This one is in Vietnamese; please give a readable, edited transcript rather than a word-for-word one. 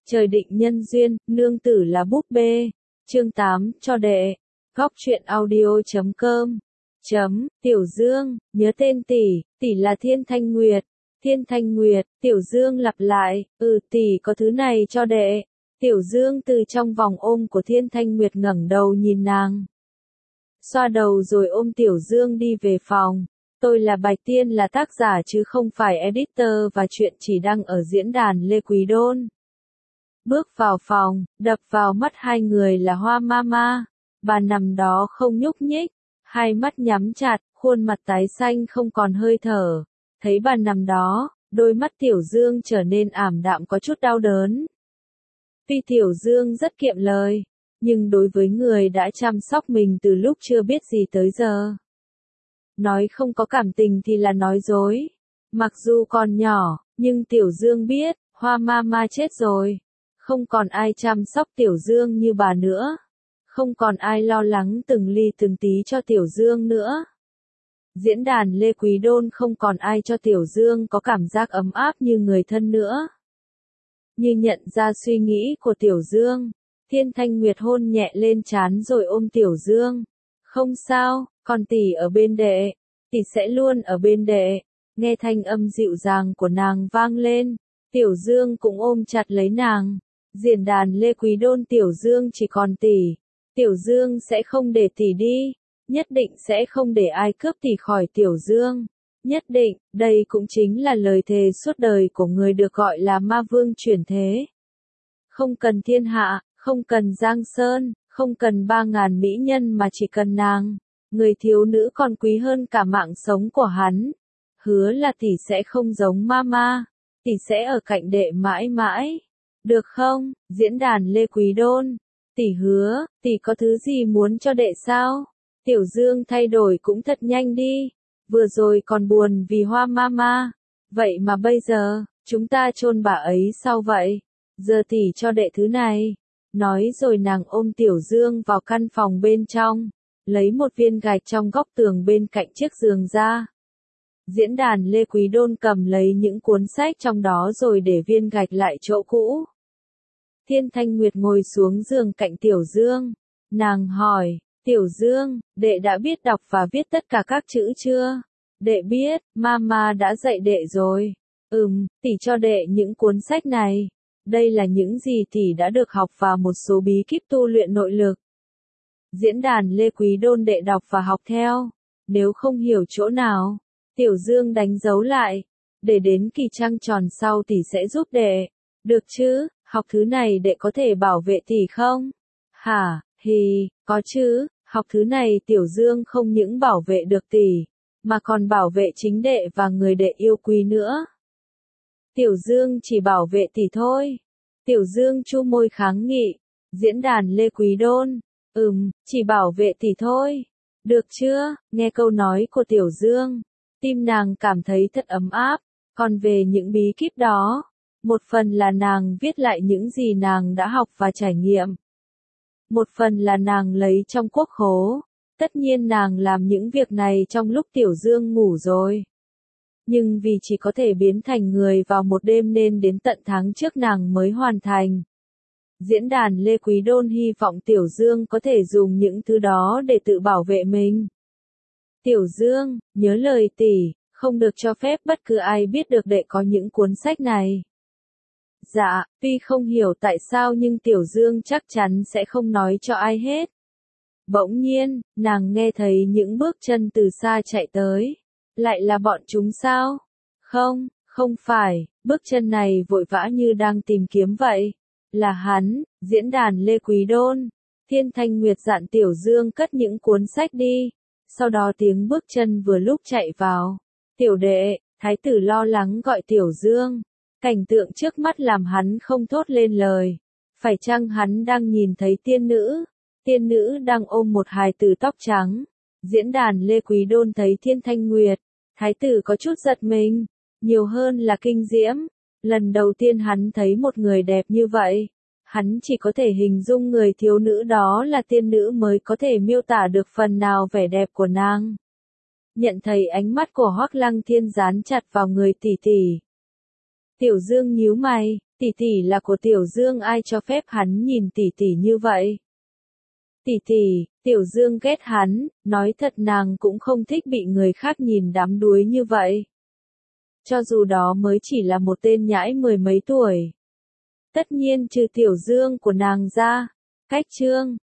Trời định nhân duyên, nương tử là búp bê. Chương 8, cho đệ. Góc truyện audio.com. Tiểu Dương, nhớ tên tỷ là Thiên Thanh Nguyệt. Thiên Thanh Nguyệt, Tiểu Dương lặp lại, tỷ có thứ này cho đệ. Tiểu Dương từ trong vòng ôm của Thiên Thanh Nguyệt ngẩng đầu nhìn nàng. Xoa đầu rồi ôm Tiểu Dương đi về phòng. Tôi là Bạch Tiên là tác giả chứ không phải editor và chuyện chỉ đăng ở diễn đàn Lê Quý Đôn. Bước vào phòng, đập vào mắt hai người là Hoa Mama. Bà nằm đó không nhúc nhích, hai mắt nhắm chặt, khuôn mặt tái xanh không còn hơi thở. Thấy bà nằm đó, đôi mắt Tiểu Dương trở nên ảm đạm có chút đau đớn. Tuy Tiểu Dương rất kiệm lời, nhưng đối với người đã chăm sóc mình từ lúc chưa biết gì tới giờ, nói không có cảm tình thì là nói dối. Mặc dù còn nhỏ, nhưng Tiểu Dương biết, Hoa Mama chết rồi. Không còn ai chăm sóc Tiểu Dương như bà nữa. Không còn ai lo lắng từng ly từng tí cho Tiểu Dương nữa. Diễn đàn Lê Quý Đôn không còn ai cho Tiểu Dương có cảm giác ấm áp như người thân nữa. Như nhận ra suy nghĩ của Tiểu Dương, Thiên Thanh Nguyệt hôn nhẹ lên trán rồi ôm Tiểu Dương. Không sao, còn tỷ ở bên đệ. Tỷ sẽ luôn ở bên đệ. Nghe thanh âm dịu dàng của nàng vang lên, Tiểu Dương cũng ôm chặt lấy nàng. Diễn đàn Lê Quý Đôn Tiểu Dương chỉ còn tỷ. Tiểu Dương sẽ không để tỷ đi. Nhất định sẽ không để ai cướp tỷ khỏi Tiểu Dương. Nhất định, đây cũng chính là lời thề suốt đời của người được gọi là ma vương chuyển thế. Không cần thiên hạ, không cần Giang Sơn, không cần 3.000 mỹ nhân mà chỉ cần nàng. Người thiếu nữ còn quý hơn cả mạng sống của hắn. Hứa là tỷ sẽ không giống Mama. Tỷ sẽ ở cạnh đệ mãi mãi. Được không, diễn đàn Lê Quý Đôn? Tỷ hứa, tỷ có thứ gì muốn cho đệ sao? Tiểu Dương thay đổi cũng thật nhanh đi. Vừa rồi còn buồn vì Hoa Mama. Vậy mà bây giờ, chúng ta chôn bà ấy sao vậy? Giờ tỷ cho đệ thứ này. Nói rồi nàng ôm Tiểu Dương vào căn phòng bên trong. Lấy một viên gạch trong góc tường bên cạnh chiếc giường ra. Diễn đàn Lê Quý Đôn cầm lấy những cuốn sách trong đó rồi để viên gạch lại chỗ cũ. Thiên Thanh Nguyệt ngồi xuống giường cạnh Tiểu Dương. Nàng hỏi, Tiểu Dương, đệ đã biết đọc và viết tất cả các chữ chưa? Đệ biết, Mama đã dạy đệ rồi. Tỷ cho đệ những cuốn sách này. Đây là những gì tỷ đã được học và một số bí kíp tu luyện nội lực. Diễn đàn Lê Quý Đôn đệ đọc và học theo. Nếu không hiểu chỗ nào, Tiểu Dương đánh dấu lại. Để đến kỳ trăng tròn sau tỷ sẽ giúp đệ. Được chứ, học thứ này đệ có thể bảo vệ tỷ không? Hả, có chứ, học thứ này Tiểu Dương không những bảo vệ được tỷ, mà còn bảo vệ chính đệ và người đệ yêu quý nữa. Tiểu Dương chỉ bảo vệ tỷ thôi. Tiểu Dương chu môi kháng nghị. Diễn đàn Lê Quý Đôn. Chỉ bảo vệ tỷ thôi. Được chưa? Nghe câu nói của Tiểu Dương, tim nàng cảm thấy thật ấm áp. Còn về những bí kíp đó, một phần là nàng viết lại những gì nàng đã học và trải nghiệm. Một phần là nàng lấy trong quốc khố. Tất nhiên nàng làm những việc này trong lúc Tiểu Dương ngủ rồi. Nhưng vì chỉ có thể biến thành người vào một đêm nên đến tận tháng trước nàng mới hoàn thành. Diễn đàn Lê Quý Đôn hy vọng Tiểu Dương có thể dùng những thứ đó để tự bảo vệ mình. Tiểu Dương, nhớ lời tỷ, không được cho phép bất cứ ai biết được đệ có những cuốn sách này. Dạ, tuy không hiểu tại sao nhưng Tiểu Dương chắc chắn sẽ không nói cho ai hết. Bỗng nhiên, nàng nghe thấy những bước chân từ xa chạy tới. Lại là bọn chúng sao? Không phải, bước chân này vội vã như đang tìm kiếm vậy. Là hắn, diễn đàn Lê Quý Đôn. Thiên Thanh Nguyệt dặn Tiểu Dương cất những cuốn sách đi. Sau đó tiếng bước chân vừa lúc chạy vào. Tiểu đệ, thái tử lo lắng gọi Tiểu Dương. Cảnh tượng trước mắt làm hắn không thốt lên lời. Phải chăng hắn đang nhìn thấy tiên nữ? Tiên nữ đang ôm một hài tử tóc trắng. Diễn đàn Lê Quý Đôn thấy Thiên Thanh Nguyệt. Thái tử có chút giật mình. Nhiều hơn là kinh diễm. Lần đầu tiên hắn thấy một người đẹp như vậy. Hắn chỉ có thể hình dung người thiếu nữ đó là tiên nữ mới có thể miêu tả được phần nào vẻ đẹp của nàng. Nhận thấy ánh mắt của Hoắc Lăng Thiên dán chặt vào người tỷ tỷ. Tiểu Dương nhíu mày, Tỷ tỷ là của Tiểu Dương, ai cho phép hắn nhìn tỷ tỷ như vậy? Tỷ tỷ, Tiểu Dương ghét hắn, nói thật nàng cũng không thích bị người khác nhìn đắm đuối như vậy. Cho dù đó mới chỉ là một tên nhãi mười mấy tuổi. Tất nhiên trừ Tiểu Dương của nàng ra. Cách chương